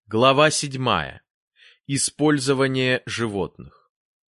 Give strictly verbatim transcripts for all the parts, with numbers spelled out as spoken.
Глава седьмая. Использование животных.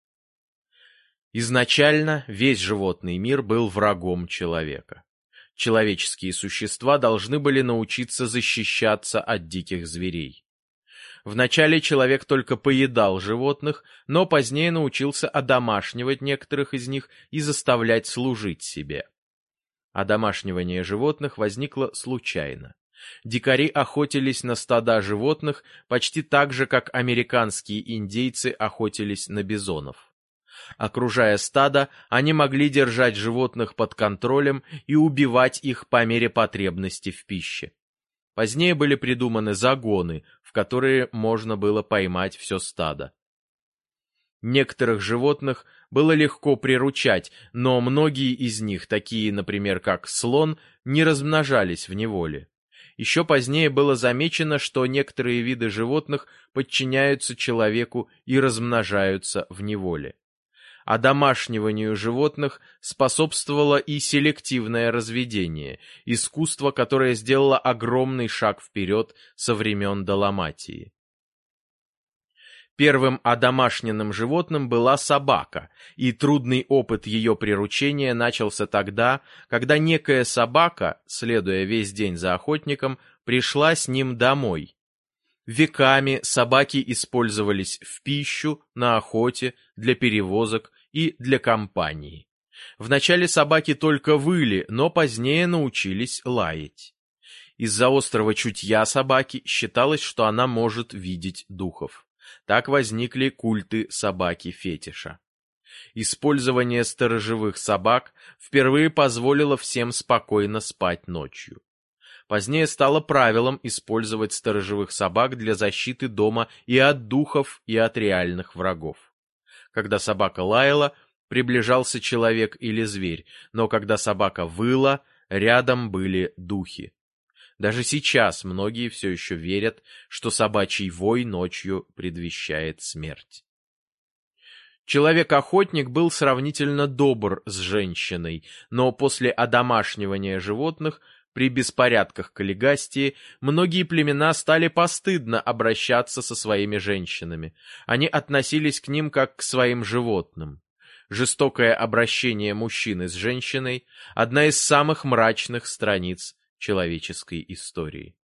Изначально весь животный мир был врагом человека. Человеческие существа должны были научиться защищаться от диких зверей. Вначале человек только поедал животных, но позднее научился одомашнивать некоторых из них и заставлять служить себе. Одомашнивание животных возникло случайно. Дикари охотились на стада животных почти так же, как американские индейцы охотились на бизонов. Окружая стадо, они могли держать животных под контролем и убивать их по мере потребности в пище. Позднее были придуманы загоны, в которые можно было поймать все стадо. Некоторых животных было легко приручать, но многие из них, такие, например, как слон, не размножались в неволе. Еще позднее было замечено, что некоторые виды животных подчиняются человеку и размножаются в неволе. Одомашниванию животных способствовало и селективное разведение, искусство, которое сделало огромный шаг вперед со времен Далматии. Первым одомашненным животным была собака, и трудный опыт ее приручения начался тогда, когда некая собака, следуя весь день за охотником, пришла с ним домой. Веками собаки использовались в пищу, на охоте, для перевозок и для компании. Вначале собаки только выли, но позднее научились лаять. Из-за острого чутья собаки считалось, что она может видеть духов. Так возникли культы собаки-фетиша. Использование сторожевых собак впервые позволило всем спокойно спать ночью. Позднее стало правилом использовать сторожевых собак для защиты дома и от духов, и от реальных врагов. Когда собака лаяла, приближался человек или зверь, но когда собака выла, рядом были духи. Даже сейчас многие все еще верят, что собачий вой ночью предвещает смерть. Человек-охотник был сравнительно добр с женщиной, но после одомашнивания животных при беспорядках Каллигастии многие племена стали постыдно обращаться со своими женщинами. Они относились к ним как к своим животным. Жестокое обращение мужчины с женщиной – одна из самых мрачных страниц человеческой истории.